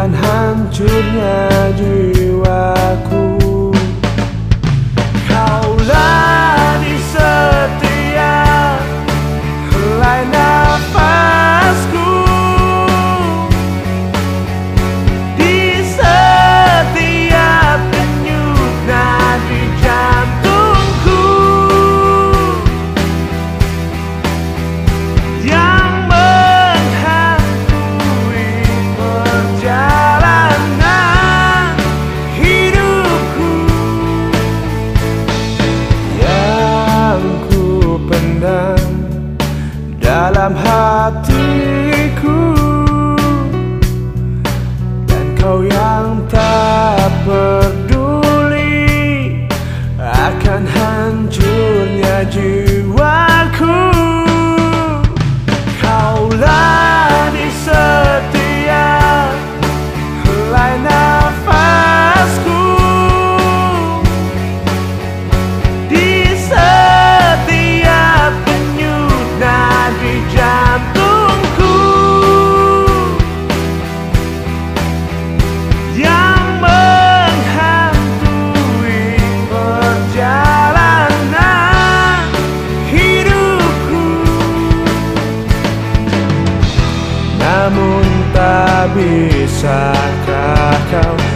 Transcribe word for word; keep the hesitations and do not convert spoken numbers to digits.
akan hancurnya jiwaku. Kaulah di setiap helai nafasku, di setiap denyut nadi jantungku, yang menghantui perjalanan hidupku, yang ku pendam dalam hatiku, dan kau yang tak peduli akan hancurnya jiwaku. Kaulah di setiap helai nafasku, di setiap denyut nadi jantungku, yang menghantui perjalanan hidupku. Namun tak bisakah kau